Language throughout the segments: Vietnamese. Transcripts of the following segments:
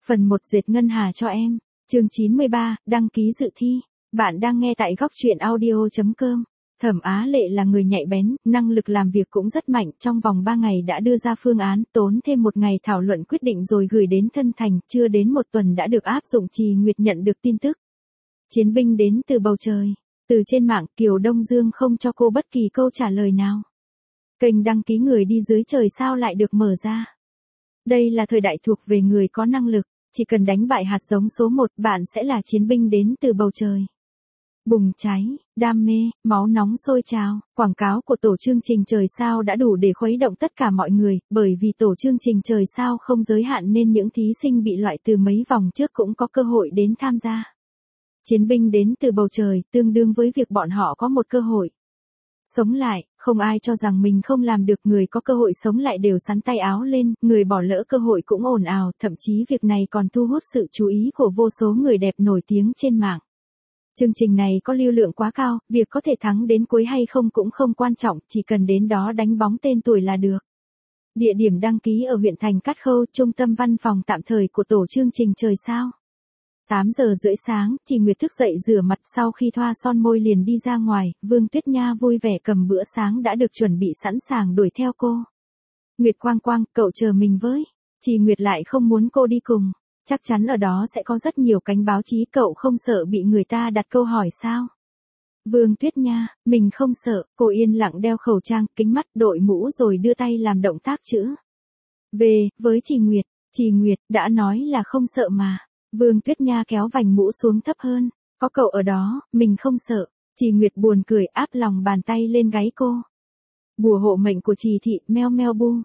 Phần 1 dệt ngân hà cho em. Chương 93, đăng ký dự thi. Bạn đang nghe tại góc truyện audio.com. Thẩm Á Lệ là người nhạy bén, năng lực làm việc cũng rất mạnh, trong vòng 3 ngày đã đưa ra phương án, tốn thêm 1 ngày thảo luận quyết định rồi gửi đến Thân Thành, chưa đến 1 tuần đã được áp dụng. Trì Nguyệt nhận được tin tức. Chiến binh đến từ bầu trời. Từ trên mạng, Kiều Đông Dương không cho cô bất kỳ câu trả lời nào. Kênh đăng ký người đi dưới trời sao lại được mở ra. Đây là thời đại thuộc về người có năng lực, chỉ cần đánh bại hạt giống số 1, bạn sẽ là chiến binh đến từ bầu trời. Bùng cháy, đam mê, máu nóng sôi trào, quảng cáo của tổ chương trình Trời Sao đã đủ để khuấy động tất cả mọi người, bởi vì tổ chương trình Trời Sao không giới hạn nên những thí sinh bị loại từ mấy vòng trước cũng có cơ hội đến tham gia. Chiến binh đến từ bầu trời, tương đương với việc bọn họ có một cơ hội sống lại, không ai cho rằng mình không làm được, người có cơ hội sống lại đều xắn tay áo lên, người bỏ lỡ cơ hội cũng ồn ào, thậm chí việc này còn thu hút sự chú ý của vô số người đẹp nổi tiếng trên mạng. Chương trình này có lưu lượng quá cao, việc có thể thắng đến cuối hay không cũng không quan trọng, chỉ cần đến đó đánh bóng tên tuổi là được. Địa điểm đăng ký ở huyện Thành Cát Khâu, trung tâm văn phòng tạm thời của tổ chương trình Trời Sao. 8 giờ rưỡi sáng, Trì Nguyệt thức dậy rửa mặt, sau khi thoa son môi liền đi ra ngoài, Vương Tuyết Nha vui vẻ cầm bữa sáng đã được chuẩn bị sẵn sàng đuổi theo cô. Nguyệt Quang Quang, cậu chờ mình với. Trì Nguyệt lại không muốn cô đi cùng. Chắc chắn ở đó sẽ có rất nhiều cánh báo chí, cậu không sợ bị người ta đặt câu hỏi sao? Vương Tuyết Nha, mình không sợ, cô yên lặng đeo khẩu trang, kính mắt, đội mũ rồi đưa tay làm động tác chữ V, với Trì Nguyệt. Trì Nguyệt, đã nói là không sợ mà. Vương Tuyết Nha kéo vành mũ xuống thấp hơn. Có cậu ở đó, mình không sợ. Trì Nguyệt buồn cười áp lòng bàn tay lên gáy cô. Bùa hộ mệnh của Trì thị, meo meo bu.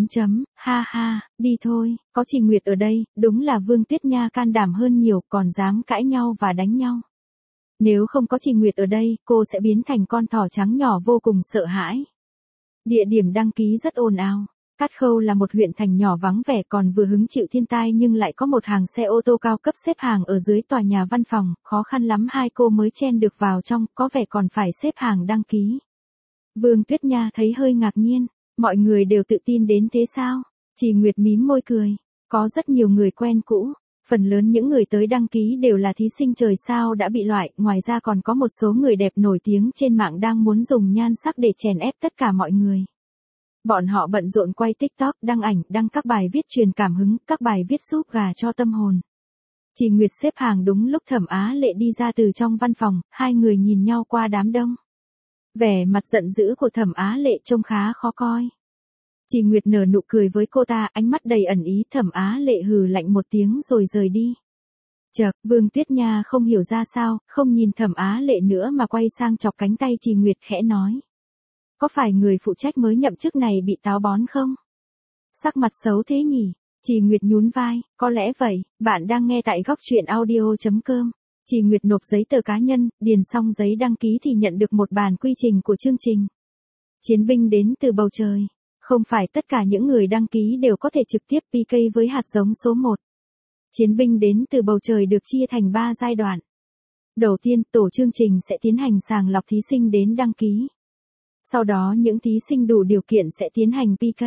Ha ha, đi thôi, có Trì Nguyệt ở đây, đúng là Vương Tuyết Nha can đảm hơn nhiều, còn dám cãi nhau và đánh nhau. Nếu không có Trì Nguyệt ở đây, cô sẽ biến thành con thỏ trắng nhỏ vô cùng sợ hãi. Địa điểm đăng ký rất ồn ào. Cát Khâu là một huyện thành nhỏ vắng vẻ, còn vừa hứng chịu thiên tai nhưng lại có một hàng xe ô tô cao cấp xếp hàng ở dưới tòa nhà văn phòng, khó khăn lắm hai cô mới chen được vào trong, có vẻ còn phải xếp hàng đăng ký. Vương Tuyết Nha thấy hơi ngạc nhiên, mọi người đều tự tin đến thế sao? Trì Nguyệt mím môi cười, có rất nhiều người quen cũ, phần lớn những người tới đăng ký đều là thí sinh Trời Sao đã bị loại, ngoài ra còn có một số người đẹp nổi tiếng trên mạng đang muốn dùng nhan sắc để chèn ép tất cả mọi người. Bọn họ bận rộn quay TikTok, đăng ảnh, đăng các bài viết truyền cảm hứng, các bài viết súp gà cho tâm hồn. Trì Nguyệt xếp hàng đúng lúc Thẩm Á Lệ đi ra từ trong văn phòng, hai người nhìn nhau qua đám đông. Vẻ mặt giận dữ của Thẩm Á Lệ trông khá khó coi. Trì Nguyệt nở nụ cười với cô ta, ánh mắt đầy ẩn ý. Thẩm Á Lệ hừ lạnh một tiếng rồi rời đi. Chợt, Vương Tuyết Nha không hiểu ra sao, không nhìn Thẩm Á Lệ nữa mà quay sang chọc cánh tay Trì Nguyệt khẽ nói. Có phải người phụ trách mới nhậm chức này bị táo bón không? Sắc mặt xấu thế nhỉ? Trì Nguyệt nhún vai, có lẽ vậy, bạn đang nghe tại góc truyện audio.com. Trì Nguyệt nộp giấy tờ cá nhân, điền xong giấy đăng ký thì nhận được một bản quy trình của chương trình. Chiến binh đến từ bầu trời. Không phải tất cả những người đăng ký đều có thể trực tiếp PK với hạt giống số 1. Chiến binh đến từ bầu trời được chia thành 3 giai đoạn. Đầu tiên, tổ chương trình sẽ tiến hành sàng lọc thí sinh đến đăng ký. Sau đó những thí sinh đủ điều kiện sẽ tiến hành PK.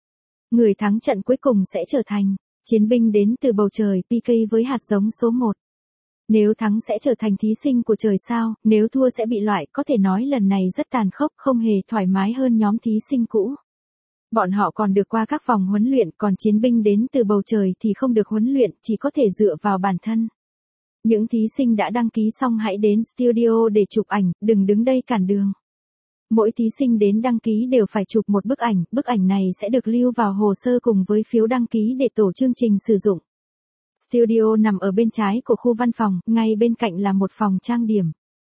Người thắng trận cuối cùng sẽ trở thành chiến binh đến từ bầu trời PK với hạt giống số 1. Nếu thắng sẽ trở thành thí sinh của Trời Sao, nếu thua sẽ bị loại, có thể nói lần này rất tàn khốc, không hề thoải mái hơn nhóm thí sinh cũ. Bọn họ còn được qua các vòng huấn luyện, còn chiến binh đến từ bầu trời thì không được huấn luyện, chỉ có thể dựa vào bản thân. Những thí sinh đã đăng ký xong hãy đến studio để chụp ảnh, đừng đứng đây cản đường. Mỗi thí sinh đến đăng ký đều phải chụp một bức ảnh này sẽ được lưu vào hồ sơ cùng với phiếu đăng ký để tổ chương trình sử dụng. Studio nằm ở bên trái của khu văn phòng, ngay bên cạnh là một phòng trang điểm.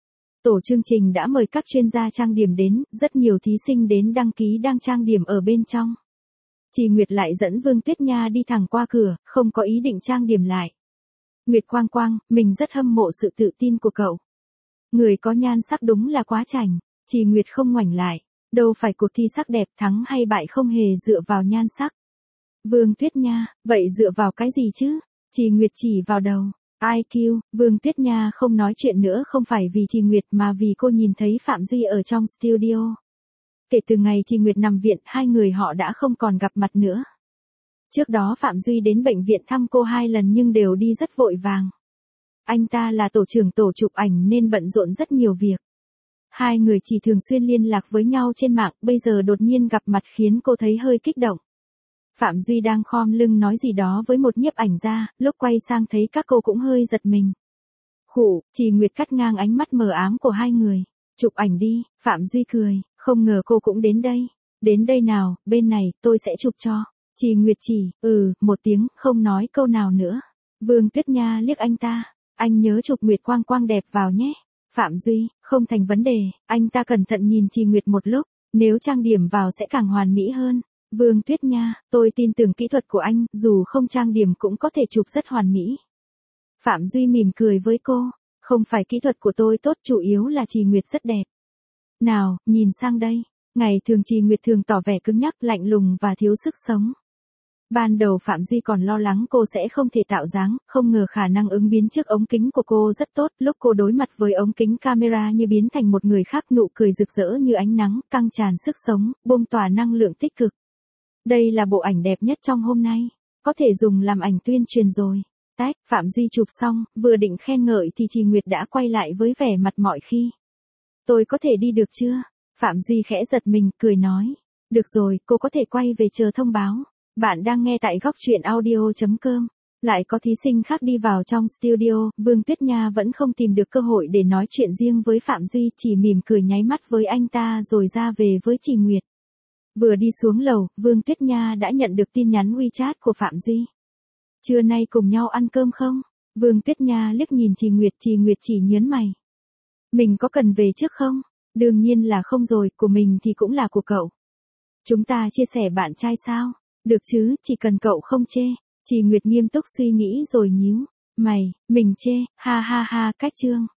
Tổ chương trình đã mời các chuyên gia trang điểm đến, rất nhiều thí sinh đến đăng ký đang trang điểm ở bên trong. Trì Nguyệt lại dẫn Vương Tuyết Nha đi thẳng qua cửa, không có ý định trang điểm lại. Nguyệt Quang Quang, mình rất hâm mộ sự tự tin của cậu. Người có nhan sắc đúng là quá chảnh. Trì Nguyệt không ngoảnh lại, đâu phải cuộc thi sắc đẹp, thắng hay bại không hề dựa vào nhan sắc. Vương Tuyết Nha, vậy dựa vào cái gì chứ? Trì Nguyệt chỉ vào đầu. IQ, Vương Tuyết Nha không nói chuyện nữa, không phải vì Trì Nguyệt mà vì cô nhìn thấy Phạm Duy ở trong studio. Kể từ ngày Trì Nguyệt nằm viện, hai người họ đã không còn gặp mặt nữa. Trước đó Phạm Duy đến bệnh viện thăm cô 2 lần nhưng đều đi rất vội vàng. Anh ta là tổ trưởng tổ chụp ảnh nên bận rộn rất nhiều việc. Hai người chỉ thường xuyên liên lạc với nhau trên mạng, bây giờ đột nhiên gặp mặt khiến cô thấy hơi kích động. Phạm Duy đang khom lưng nói gì đó với một nhiếp ảnh gia, lúc quay sang thấy các cô cũng hơi giật mình. Khụ, Trì Nguyệt cắt ngang ánh mắt mờ ám của hai người. Chụp ảnh đi, Phạm Duy cười, không ngờ cô cũng đến đây. Đến đây nào, bên này, tôi sẽ chụp cho. Trì Nguyệt chỉ, một tiếng, không nói câu nào nữa. Vương Tuyết Nha liếc anh ta, anh nhớ chụp Nguyệt Quang Quang đẹp vào nhé. Phạm Duy, không thành vấn đề, anh ta cẩn thận nhìn Trì Nguyệt một lúc, nếu trang điểm vào sẽ càng hoàn mỹ hơn. Vương Tuyết Nha, tôi tin tưởng kỹ thuật của anh, dù không trang điểm cũng có thể chụp rất hoàn mỹ. Phạm Duy mỉm cười với cô, không phải kỹ thuật của tôi tốt, chủ yếu là Trì Nguyệt rất đẹp. Nào, nhìn sang đây. Ngày thường Trì Nguyệt thường tỏ vẻ cứng nhắc, lạnh lùng và thiếu sức sống. Ban đầu Phạm Duy còn lo lắng cô sẽ không thể tạo dáng, không ngờ khả năng ứng biến trước ống kính của cô rất tốt, lúc cô đối mặt với ống kính camera như biến thành một người khác, nụ cười rực rỡ như ánh nắng, căng tràn sức sống, bông tỏa năng lượng tích cực. Đây là bộ ảnh đẹp nhất trong hôm nay, có thể dùng làm ảnh tuyên truyền rồi. Tách, Phạm Duy chụp xong, vừa định khen ngợi thì Trì Nguyệt đã quay lại với vẻ mặt mọi khi. Tôi có thể đi được chưa? Phạm Duy khẽ giật mình, cười nói. Được rồi, cô có thể quay về chờ thông báo. Bạn đang nghe tại góc truyện audio.com. Lại có thí sinh khác đi vào trong studio, Vương Tuyết Nha vẫn không tìm được cơ hội để nói chuyện riêng với Phạm Duy, chỉ mỉm cười nháy mắt với anh ta rồi ra về với Trì Nguyệt. Vừa đi xuống lầu, Vương Tuyết Nha đã nhận được tin nhắn WeChat của Phạm Duy. Trưa nay cùng nhau ăn cơm không? Vương Tuyết Nha liếc nhìn Trì Nguyệt chỉ nhớn mày. Mình có cần về trước không? Đương nhiên là không rồi, của mình thì cũng là của cậu. Chúng ta chia sẻ bạn trai sao? Được chứ, chỉ cần cậu không chê. Trì Nguyệt nghiêm túc suy nghĩ rồi nhíu mày, mình chê, ha ha ha, cách trương.